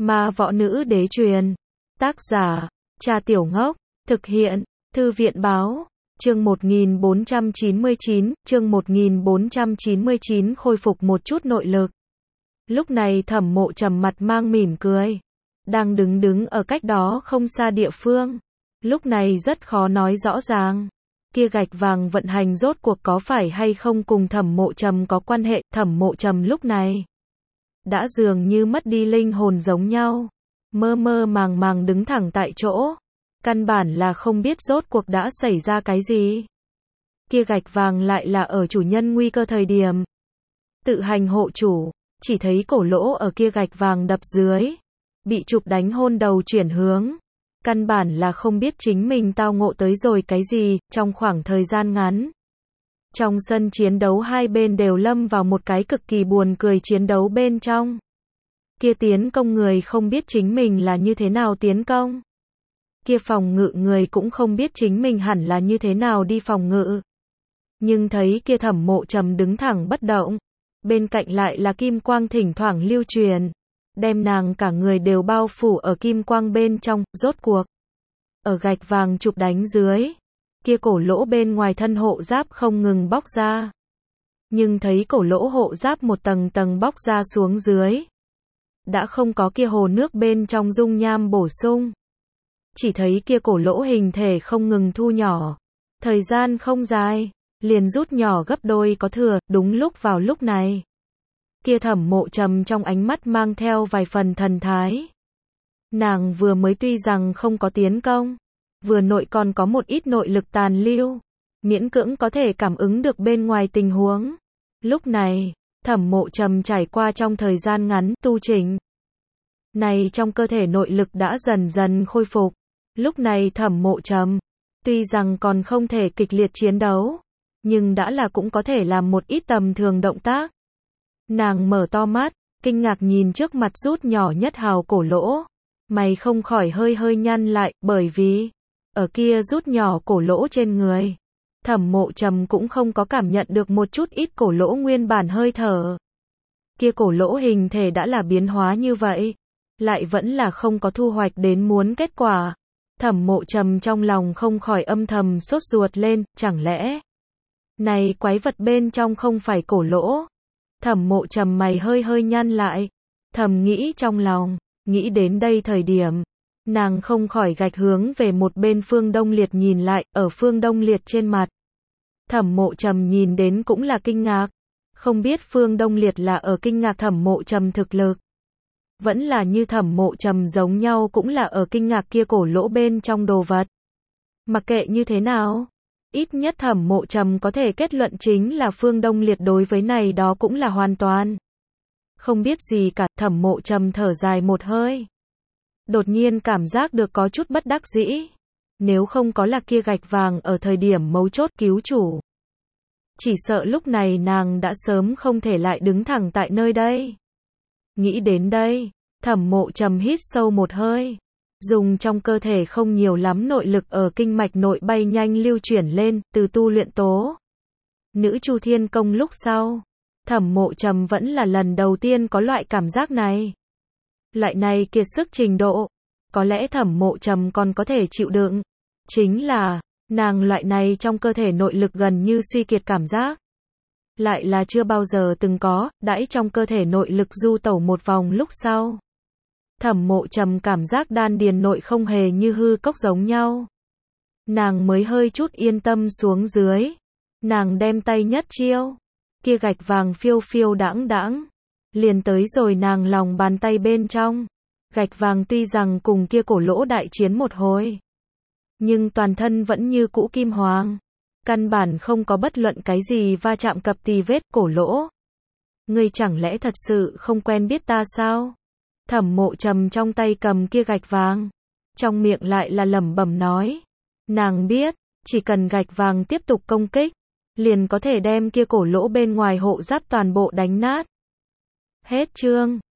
Ma võ nữ đế truyền. Tác giả, Cha Tiểu Ngốc. Thực hiện, Thư viện báo. Chương 1499, khôi phục một chút nội lực. Lúc này Thẩm Mộ Trầm mặt mang mỉm cười. Đang đứng ở cách đó không xa địa phương. Lúc này rất khó nói rõ ràng. Kia gạch vàng vận hành rốt cuộc có phải hay không cùng Thẩm Mộ Trầm có quan hệ. Thẩm Mộ Trầm lúc này đã dường như mất đi linh hồn giống nhau. Mơ màng đứng thẳng tại chỗ. Căn bản là không biết rốt cuộc đã xảy ra cái gì. Kia gạch vàng lại là ở chủ nhân nguy cơ thời điểm tự hành hộ chủ. Chỉ thấy cổ lỗ ở kia gạch vàng đập dưới. Bị chụp đánh hôn đầu chuyển hướng. Căn bản là không biết chính mình tao ngộ tới rồi cái gì, trong khoảng thời gian ngắn. Trong sân chiến đấu hai bên đều lâm vào một cái cực kỳ buồn cười chiến đấu bên trong. Kia tiến công người không biết chính mình là như thế nào tiến công. Kia phòng ngự người cũng không biết chính mình hẳn là như thế nào đi phòng ngự. Nhưng thấy kia Thẩm Mộ Trầm đứng thẳng bất động. Bên cạnh lại là kim quang thỉnh thoảng lưu truyền. Đem nàng cả người đều bao phủ ở kim quang bên trong, rốt cuộc. Ở gạch vàng chụp đánh dưới. Kia cổ lỗ bên ngoài thân hộ giáp không ngừng bóc ra. Nhưng thấy cổ lỗ hộ giáp một tầng tầng bóc ra xuống dưới. Đã không có kia hồ nước bên trong dung nham bổ sung. Chỉ thấy kia cổ lỗ hình thể không ngừng thu nhỏ. Thời gian không dài, liền rút nhỏ gấp đôi có thừa, đúng lúc vào lúc này. Kia Thẩm Mộ Trầm trong ánh mắt mang theo vài phần thần thái. Nàng vừa mới tuy rằng không có tiến công, vừa nội còn có một ít nội lực tàn lưu, miễn cưỡng có thể cảm ứng được bên ngoài tình huống. Lúc này, Thẩm Mộ Trầm trải qua trong thời gian ngắn tu chỉnh. Này trong cơ thể nội lực đã dần dần khôi phục. Lúc này Thẩm Mộ Trầm, tuy rằng còn không thể kịch liệt chiến đấu, nhưng đã là cũng có thể làm một ít tầm thường động tác. Nàng mở to mắt, kinh ngạc nhìn trước mặt rút nhỏ nhất hào cổ lỗ. Mày không khỏi hơi nhăn lại, bởi vì ở kia rút nhỏ cổ lỗ trên người. Thẩm Mộ Trầm cũng không có cảm nhận được một chút ít cổ lỗ nguyên bản hơi thở. Kia cổ lỗ hình thể đã là biến hóa như vậy, lại vẫn là không có thu hoạch đến muốn kết quả. Thẩm Mộ Trầm trong lòng không khỏi âm thầm sốt ruột lên, chẳng lẽ này quái vật bên trong không phải cổ lỗ? Thẩm Mộ Trầm mày hơi nhăn lại, thầm nghĩ trong lòng. Nghĩ đến đây thời điểm, nàng không khỏi gạch hướng về một bên Phương Đông Liệt nhìn lại, ở Phương Đông Liệt trên mặt. Thẩm Mộ Trầm nhìn đến cũng là kinh ngạc. Không biết Phương Đông Liệt là ở kinh ngạc Thẩm Mộ Trầm thực lực. Vẫn là như Thẩm Mộ Trầm giống nhau cũng là ở kinh ngạc kia cổ lỗ bên trong đồ vật. Mặc kệ như thế nào, ít nhất Thẩm Mộ Trầm có thể kết luận chính là Phương Đông Liệt đối với này đó cũng là hoàn toàn không biết gì cả. Thẩm Mộ Trầm thở dài một hơi. Đột nhiên cảm giác được có chút bất đắc dĩ. Nếu không có là kia gạch vàng ở thời điểm mấu chốt cứu chủ, chỉ sợ lúc này nàng đã sớm không thể lại đứng thẳng tại nơi đây. Nghĩ đến đây, Thẩm Mộ Trầm hít sâu một hơi. Dùng trong cơ thể không nhiều lắm nội lực ở kinh mạch nội bay nhanh lưu chuyển lên, từ tu luyện tố Nữ Chu Thiên Công lúc sau. Thẩm Mộ Trầm vẫn là lần đầu tiên có loại cảm giác này. Loại này kiệt sức trình độ, có lẽ Thẩm Mộ Trầm còn có thể chịu đựng. Chính là, nàng loại này trong cơ thể nội lực gần như suy kiệt cảm giác. Lại là chưa bao giờ từng có, đãi trong cơ thể nội lực du tẩu một vòng lúc sau. Thẩm Mộ Trầm cảm giác đan điền nội không hề như hư cốc giống nhau. Nàng mới hơi chút yên tâm xuống dưới. Nàng đem tay nhất chiêu. Kia gạch vàng phiêu đãng, liền tới rồi nàng lòng bàn tay bên trong. Gạch vàng tuy rằng cùng kia cổ lỗ đại chiến một hồi, nhưng toàn thân vẫn như cũ kim hoàng. Căn bản không có bất luận cái gì va chạm cập tì vết. Cổ lỗ, ngươi chẳng lẽ thật sự không quen biết ta sao? Thẩm Mộ Trầm trong tay cầm kia gạch vàng, trong miệng lại là lẩm bẩm nói. Nàng biết, chỉ cần gạch vàng tiếp tục công kích, liền có thể đem kia cổ lỗ bên ngoài hộ giáp toàn bộ đánh nát. Hết chương.